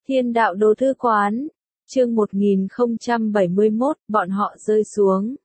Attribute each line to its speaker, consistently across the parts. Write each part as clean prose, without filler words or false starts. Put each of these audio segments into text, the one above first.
Speaker 1: Thiên đạo đồ thư quán, chương 1071, bọn họ rơi xuống.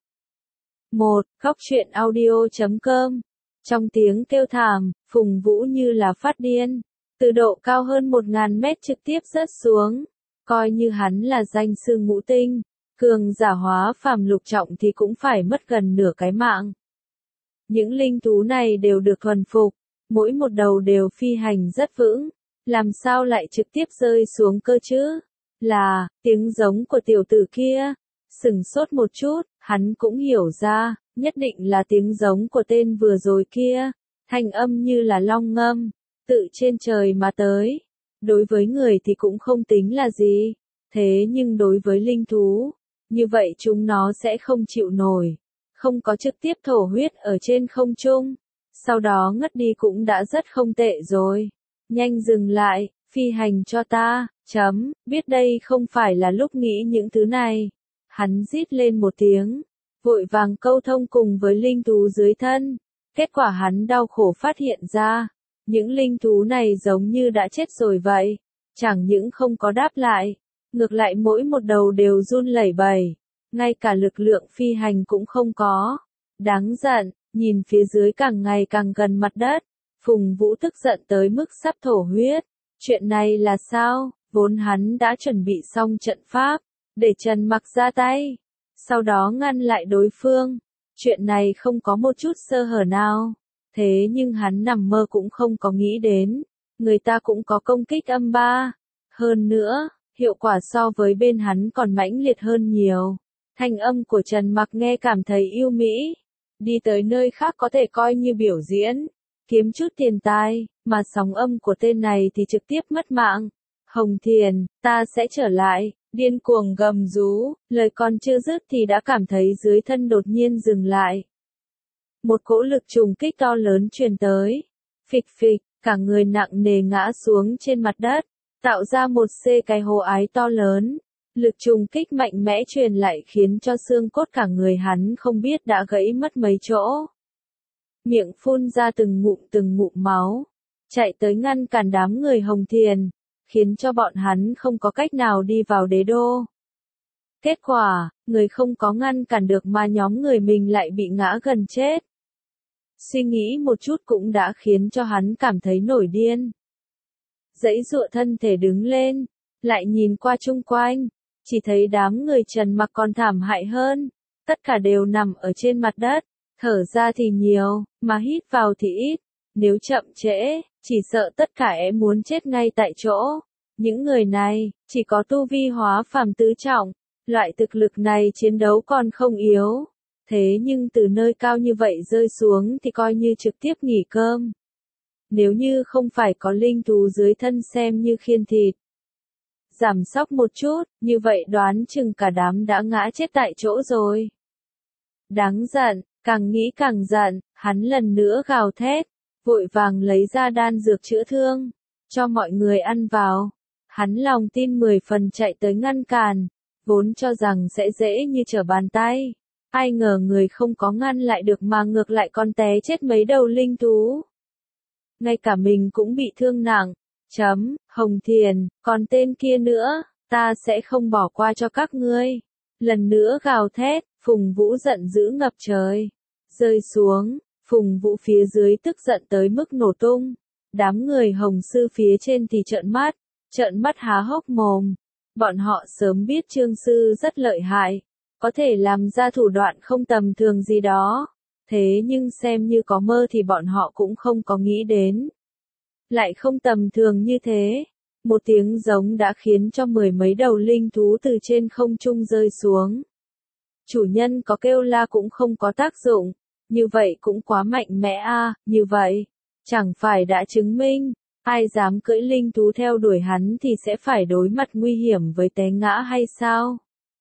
Speaker 1: 1. Khóc chuyện audio.com. Trong tiếng kêu thảm, Phùng Vũ như là phát điên, từ độ cao hơn 1000 mét trực tiếp rớt xuống. Coi như hắn là danh sư ngũ tinh, cường giả hóa phàm lục trọng thì cũng phải mất gần nửa cái mạng. Những linh thú này đều được thuần phục, mỗi một đầu đều phi hành rất vững, làm sao lại trực tiếp rơi xuống cơ chứ? Là, tiếng giống của tiểu tử kia. Sửng sốt một chút, hắn cũng hiểu ra, nhất định là tiếng giống của tên vừa rồi kia. Thanh âm như là long ngâm, tự trên trời mà tới. Đối với người thì cũng không tính là gì, thế nhưng đối với linh thú, như vậy chúng nó sẽ không chịu nổi. Không có trực tiếp thổ huyết ở trên không trung, sau đó ngất đi cũng đã rất không tệ rồi. Nhanh dừng lại, phi hành cho ta, biết đây không phải là lúc nghĩ những thứ này. Hắn rít lên một tiếng, vội vàng câu thông cùng với linh thú dưới thân. Kết quả hắn đau khổ phát hiện ra, những linh thú này giống như đã chết rồi vậy. Chẳng những không có đáp lại, ngược lại mỗi một đầu đều run lẩy bẩy, ngay cả lực lượng phi hành cũng không có. Đáng giận, nhìn phía dưới càng ngày càng gần mặt đất, Phùng Vũ tức giận tới mức sắp thổ huyết. Chuyện này là sao? Vốn hắn đã chuẩn bị xong trận pháp, để Trần Mặc ra tay, sau đó ngăn lại đối phương. Chuyện này không có một chút sơ hở nào. Thế nhưng hắn nằm mơ cũng không có nghĩ đến, người ta cũng có công kích âm ba. Hơn nữa, hiệu quả so với bên hắn còn mãnh liệt hơn nhiều. Thanh âm của Trần Mặc nghe cảm thấy yêu mỹ. Đi tới nơi khác có thể coi như biểu diễn, kiếm chút tiền tài, mà sóng âm của tên này thì trực tiếp mất mạng. Hồng Thiền, ta sẽ trở lại, điên cuồng gầm rú, lời còn chưa dứt thì đã cảm thấy dưới thân đột nhiên dừng lại. Một cỗ lực trùng kích to lớn truyền tới. Phịch phịch, cả người nặng nề ngã xuống trên mặt đất, tạo ra một cái hố ái to lớn. Lực trùng kích mạnh mẽ truyền lại khiến cho xương cốt cả người hắn không biết đã gãy mất mấy chỗ. Miệng phun ra từng ngụm máu, chạy tới ngăn cản đám người Hồng Thiền, khiến cho bọn hắn không có cách nào đi vào đế đô. Kết quả, người không có ngăn cản được mà nhóm người mình lại bị ngã gần chết. Suy nghĩ một chút cũng đã khiến cho hắn cảm thấy nổi điên. Giãy giụa thân thể đứng lên, lại nhìn qua chung quanh, chỉ thấy đám người Trần Mặc còn thảm hại hơn, tất cả đều nằm ở trên mặt đất, thở ra thì nhiều, mà hít vào thì ít. Nếu chậm trễ, chỉ sợ tất cả muốn chết ngay tại chỗ. Những người này, chỉ có tu vi hóa phàm tứ trọng, loại thực lực này chiến đấu còn không yếu. Thế nhưng từ nơi cao như vậy rơi xuống thì coi như trực tiếp nghỉ cơm. Nếu như không phải có linh thú dưới thân xem như khiên thịt, giảm sóc một chút, như vậy đoán chừng cả đám đã ngã chết tại chỗ rồi. Đáng giận, càng nghĩ càng giận, hắn lần nữa gào thét, vội vàng lấy ra đan dược chữa thương, cho mọi người ăn vào. Hắn lòng tin 10 phần chạy tới ngăn cản, vốn cho rằng sẽ dễ như trở bàn tay. Ai ngờ người không có ngăn lại được mà ngược lại còn té chết mấy đầu linh thú. Ngay cả mình cũng bị thương nặng. Hồng Thiền, còn tên kia nữa, ta sẽ không bỏ qua cho các ngươi. Lần nữa gào thét, Phùng Vũ giận dữ ngập trời. Rơi xuống, Phùng Vũ phía dưới tức giận tới mức nổ tung. Đám người Hồng Sư phía trên thì trợn mắt há hốc mồm. Bọn họ sớm biết Trương Sư rất lợi hại, có thể làm ra thủ đoạn không tầm thường gì đó. Thế nhưng xem như có mơ thì bọn họ cũng không có nghĩ đến. Lại không tầm thường như thế. Một tiếng giống đã khiến cho 10 mấy đầu linh thú từ trên không trung rơi xuống. Chủ nhân có kêu la cũng không có tác dụng. Như vậy cũng quá mạnh mẽ a, như vậy, chẳng phải đã chứng minh, ai dám cưỡi linh thú theo đuổi hắn thì sẽ phải đối mặt nguy hiểm với té ngã hay sao?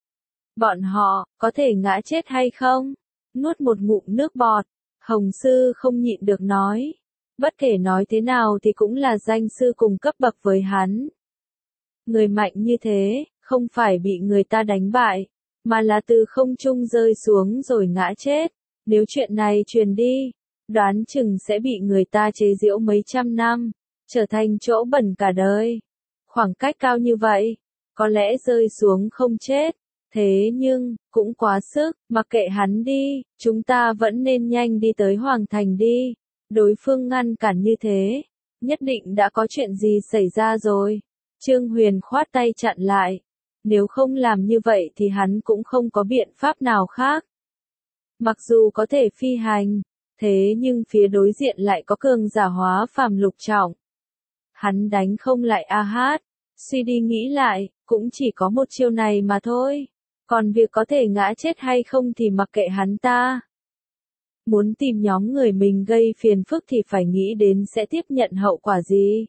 Speaker 1: Bọn họ, có thể ngã chết hay không? Nuốt một ngụm nước bọt, Hồng Sư không nhịn được nói. Bất kể nói thế nào thì cũng là danh sư cùng cấp bậc với hắn. Người mạnh như thế, không phải bị người ta đánh bại, mà là từ không trung rơi xuống rồi ngã chết. Nếu chuyện này truyền đi, đoán chừng sẽ bị người ta chế giễu mấy trăm năm, trở thành chỗ bẩn cả đời. Khoảng cách cao như vậy, có lẽ rơi xuống không chết. Thế nhưng, cũng quá sức, mặc kệ hắn đi, chúng ta vẫn nên nhanh đi tới Hoàng Thành đi. Đối phương ngăn cản như thế, nhất định đã có chuyện gì xảy ra rồi. Trương Huyền khoát tay chặn lại. Nếu không làm như vậy thì hắn cũng không có biện pháp nào khác. Mặc dù có thể phi hành, thế nhưng phía đối diện lại có cường giả hóa phàm lục trọng. Hắn đánh không lại A Hát. Suy đi nghĩ lại, cũng chỉ có một chiêu này mà thôi. Còn việc có thể ngã chết hay không thì mặc kệ hắn ta. Muốn tìm nhóm người mình gây phiền phức thì phải nghĩ đến sẽ tiếp nhận hậu quả gì.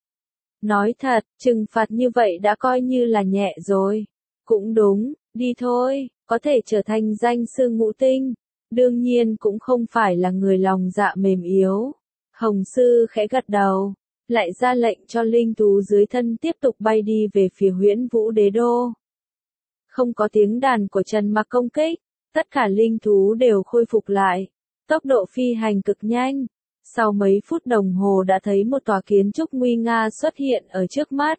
Speaker 1: Nói thật, trừng phạt như vậy đã coi như là nhẹ rồi. Cũng đúng, đi thôi, có thể trở thành danh sư ngũ tinh. Đương nhiên cũng không phải là người lòng dạ mềm yếu. Hồng sư khẽ gật đầu, lại ra lệnh cho linh thú dưới thân tiếp tục bay đi về phía Huyễn Vũ Đế Đô. Không có tiếng đàn của Trần Mặc công kích, tất cả linh thú đều khôi phục lại. Tốc độ phi hành cực nhanh. Sau mấy phút đồng hồ đã thấy một tòa kiến trúc nguy nga xuất hiện ở trước mắt.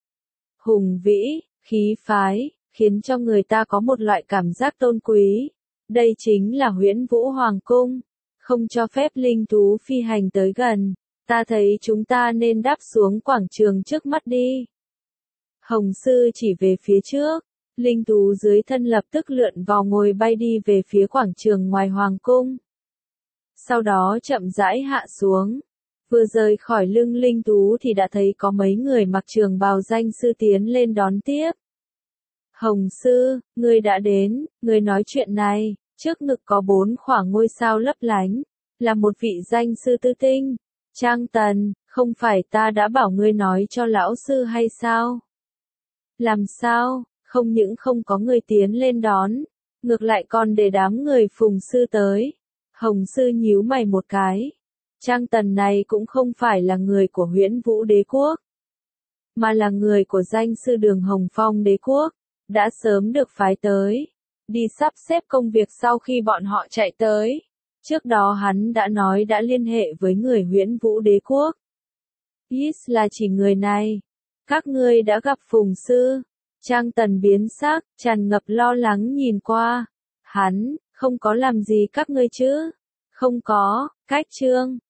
Speaker 1: Hùng vĩ, khí phái, khiến cho người ta có một loại cảm giác tôn quý. Đây chính là Huyễn Vũ Hoàng Cung. Không cho phép linh thú phi hành tới gần. Ta thấy chúng ta nên đáp xuống quảng trường trước mắt đi. Hồng sư chỉ về phía trước. Linh thú dưới thân lập tức lượn vào ngồi bay đi về phía quảng trường ngoài Hoàng Cung. Sau đó chậm rãi hạ xuống. Vừa rời khỏi lưng linh thú thì đã thấy có mấy người mặc trường bào danh sư tiến lên đón tiếp. Hồng sư, ngươi đã đến, ngươi nói chuyện này, trước ngực có 4 khoảng ngôi sao lấp lánh, là một vị danh sư tư tinh. Trang Tần, không phải ta đã bảo ngươi nói cho lão sư hay sao? Làm sao, không những không có người tiến lên đón, ngược lại còn để đám người Phùng sư tới. Hồng sư nhíu mày một cái. Trang Tần này cũng không phải là người của Huyễn Vũ Đế Quốc, mà là người của danh sư Đường Hồng Phong Đế Quốc, đã sớm được phái tới, đi sắp xếp công việc sau khi bọn họ chạy tới. Trước đó hắn đã nói đã liên hệ với người Huyễn Vũ Đế Quốc. Is là chỉ người này. Các ngươi đã gặp Phùng sư. Trang Tần biến sắc, tràn ngập lo lắng nhìn qua. Hắn, không có làm gì các ngươi chứ? Không có, cách trương.